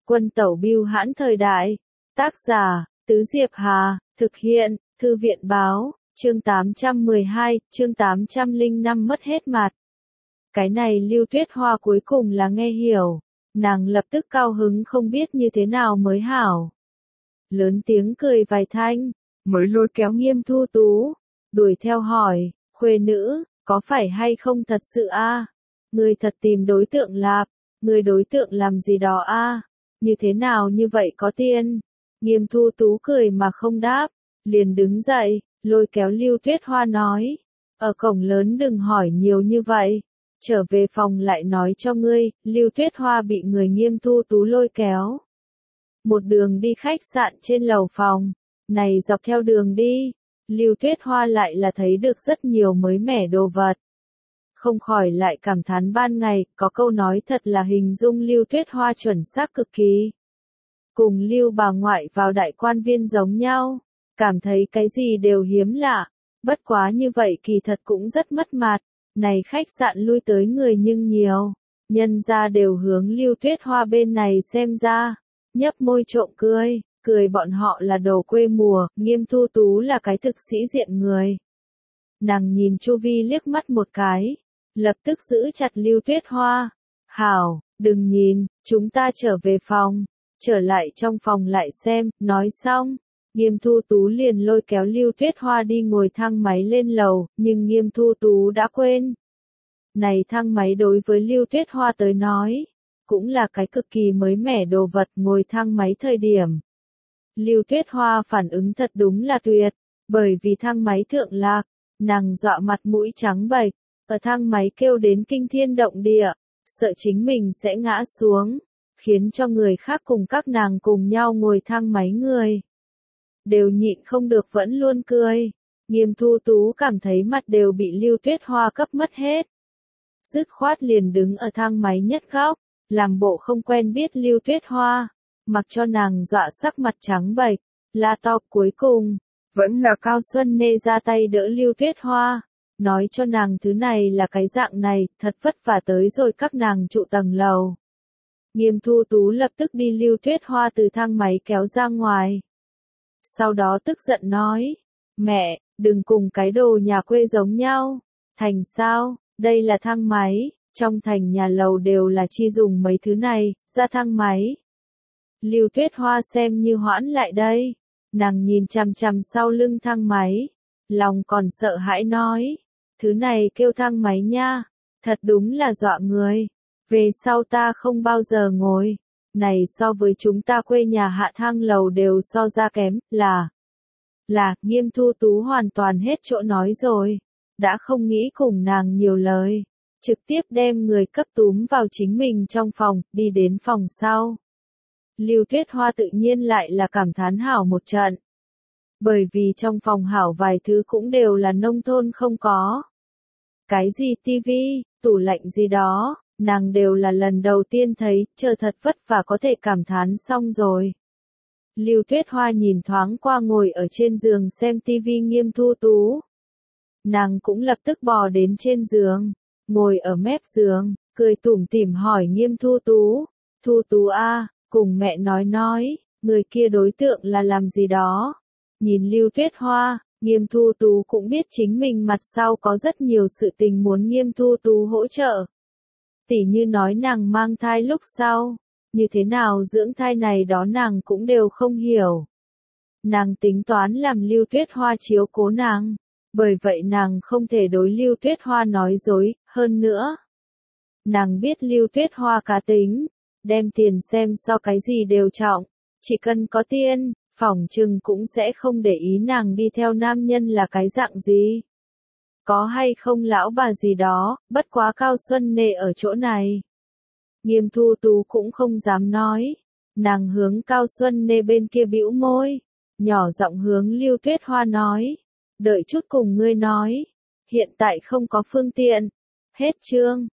Quân tẩu bưu hãn thời đại. Tác giả, Tứ Diệp Hà, thực hiện, Thư viện báo, chương 812, chương 805 mất hết mặt. Cái này Lưu Tuyết Hoa cuối cùng là nghe hiểu, nàng lập tức cao hứng không biết như thế nào mới hảo. Lớn tiếng cười vài thanh, mới lôi kéo Nghiêm Thu Tú, đuổi theo hỏi, khuê nữ, có phải hay không thật sự a? Ngươi thật tìm đối tượng lạp, ngươi đối tượng làm gì đó a? Như thế nào như vậy có tiền? Nghiêm Thu Tú cười mà không đáp, liền đứng dậy, lôi kéo Lưu Tuyết Hoa nói, ở cổng lớn đừng hỏi nhiều như vậy, trở về phòng lại nói cho ngươi. Lưu Tuyết Hoa bị người Nghiêm Thu Tú lôi kéo. Một đường đi khách sạn trên lầu phòng, này dọc theo đường đi, Lưu Tuyết Hoa lại là thấy được rất nhiều mới mẻ đồ vật. Không khỏi lại cảm thán ban ngày, có câu nói thật là hình dung Lưu Tuyết Hoa chuẩn xác cực kỳ. Cùng Lưu bà ngoại vào đại quan viên giống nhau, cảm thấy cái gì đều hiếm lạ, bất quá như vậy kỳ thật cũng rất mất mặt, này khách sạn lui tới người nhưng nhiều, nhân ra đều hướng Lưu Tuyết Hoa bên này xem ra, nhấp môi trộm cười, cười bọn họ là đồ quê mùa. Nghiêm Thu Tú là cái thực sĩ diện người. Nàng nhìn chu vi liếc mắt một cái, lập tức giữ chặt Lưu Tuyết Hoa. Hảo, đừng nhìn, chúng ta trở về phòng, trở lại trong phòng lại xem. Nói xong, Nghiêm Thu Tú liền lôi kéo Lưu Tuyết Hoa đi ngồi thang máy lên lầu, nhưng Nghiêm Thu Tú đã quên. Này thang máy đối với Lưu Tuyết Hoa tới nói, cũng là cái cực kỳ mới mẻ đồ vật. Ngồi thang máy thời điểm, Lưu Tuyết Hoa phản ứng thật đúng là tuyệt, bởi vì thang máy thượng lạc, nàng dọa mặt mũi trắng bệch, ở thang máy kêu đến kinh thiên động địa, sợ chính mình sẽ ngã xuống, khiến cho người khác cùng các nàng cùng nhau ngồi thang máy người đều nhịn không được vẫn luôn cười. Nghiêm Thu Tú cảm thấy mặt đều bị Lưu Tuyết Hoa cấp mất hết. Dứt khoát liền đứng ở thang máy nhất góc, làm bộ không quen biết Lưu Tuyết Hoa, mặc cho nàng dọa sắc mặt trắng bệch, la to. Cuối cùng, vẫn là Cao Xuân Nê ra tay đỡ Lưu Tuyết Hoa, nói cho nàng thứ này là cái dạng này, thật vất vả tới rồi các nàng trụ tầng lầu. Nghiêm Thu Tú lập tức đi Lưu Tuyết Hoa từ thang máy kéo ra ngoài. Sau đó tức giận nói, mẹ, đừng cùng cái đồ nhà quê giống nhau, thành sao, đây là thang máy, trong thành nhà lầu đều là chi dùng mấy thứ này, ra thang máy. Lưu Tuyết Hoa xem như hoãn lại đây, nàng nhìn chằm chằm sau lưng thang máy, lòng còn sợ hãi nói, thứ này kêu thang máy nha, thật đúng là dọa người, về sau ta không bao giờ ngồi, này so với chúng ta quê nhà hạ thang lầu đều so ra kém. Nghiêm Thu Tú hoàn toàn hết chỗ nói rồi, đã không nghĩ cùng nàng nhiều lời, trực tiếp đem người cấp túm vào chính mình trong phòng, đi đến phòng sau. Lưu Tuyết Hoa tự nhiên lại là cảm thán hảo một trận. Bởi vì trong phòng hảo vài thứ cũng đều là nông thôn không có. Cái gì tivi, tủ lạnh gì đó, nàng đều là lần đầu tiên thấy, chờ thật vất vả có thể cảm thán xong rồi. Lưu Tuyết Hoa nhìn thoáng qua ngồi ở trên giường xem tivi Nghiêm Thu Tú. Nàng cũng lập tức bò đến trên giường, ngồi ở mép giường, cười tủm tỉm hỏi Nghiêm Thu Tú, Thu Tú a, cùng mẹ nói, người kia đối tượng là làm gì đó. Nhìn Lưu Tuyết Hoa, Nghiêm Thu Tú cũng biết chính mình mặt sau có rất nhiều sự tình muốn Nghiêm Thu Tú hỗ trợ. Tỉ như nói nàng mang thai lúc sau, như thế nào dưỡng thai này đó nàng cũng đều không hiểu. Nàng tính toán làm Lưu Tuyết Hoa chiếu cố nàng, bởi vậy nàng không thể đối Lưu Tuyết Hoa nói dối. Hơn nữa, nàng biết Lưu Tuyết Hoa cá tính, đem tiền xem so cái gì đều trọng, chỉ cần có tiền, phỏng chừng cũng sẽ không để ý nàng đi theo nam nhân là cái dạng gì. Có hay không lão bà gì đó, bất quá Cao Xuân Nê ở chỗ này. Nghiêm Thu Tú cũng không dám nói, nàng hướng Cao Xuân Nê bên kia bĩu môi, nhỏ giọng hướng Lưu Tuyết Hoa nói, đợi chút cùng ngươi nói, hiện tại không có phương tiện. Hết chương.